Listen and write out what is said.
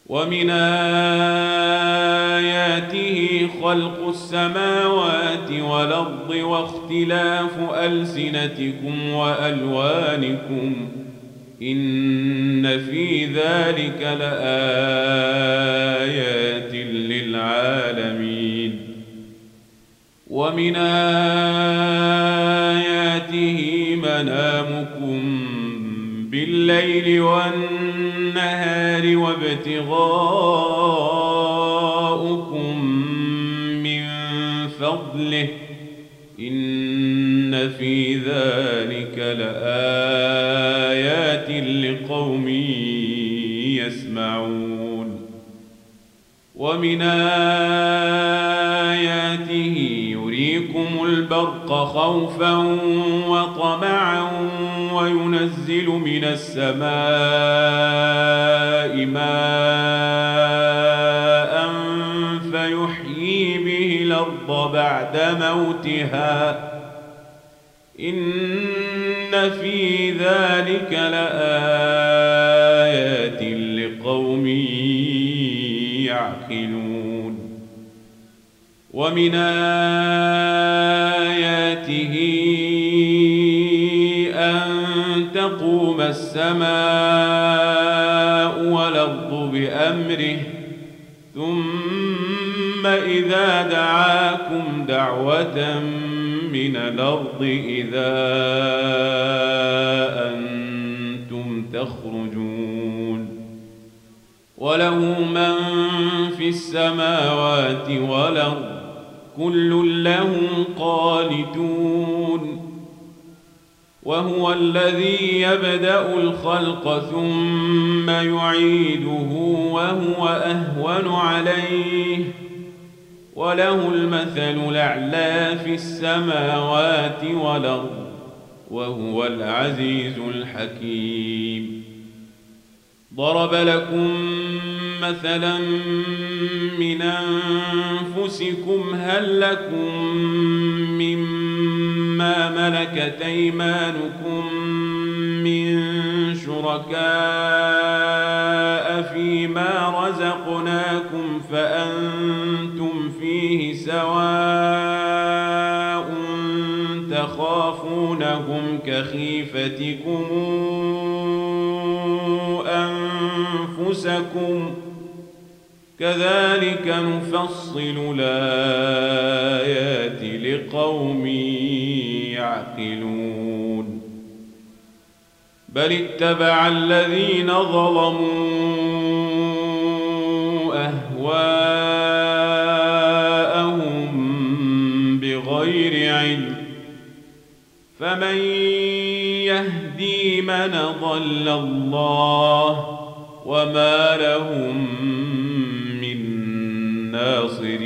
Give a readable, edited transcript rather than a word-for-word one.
ومن آياته خلق السماوات والأرض واختلاف ألسنتكم وألوانكم إن في ذلك لآيات للعالمين ومن آياته منامكم بالليل والنهار وابتغاؤكم من فضله إن في ذلك لآيات لقوم يسمعون ومن آياته يريكم البرق خوفا وطمعا وينزل من السماء ماء فيحيي به الأرض بعد موتها إن في ذلك لآيات لقوم يعقلون ومن آياته أن تقوم السماء والأرض بأمره ثم إذا دعاكم دعوة من الأرض إذا أنتم تخرجون وله من في السماوات والأرض كل له قانتون وهو الذي يبدأ الخلق ثم يعيده وهو أهون عليه وله المثل الأعلى في السماوات والأرض وهو العزيز الحكيم ضرب لكم مثلا من أنفسكم هل لكم مما ملكت أيمانكم من شركاء فيما رزقناكم فأنتم فيه سواء تخافونهم كخيفتكم أنفسكم كذلك نفصل الآيات لقوم يعقلون بل اتبع الذين ظلموا أهواءهم بغير علم فمن يهدي من ضل الله وما لهم من ناصرين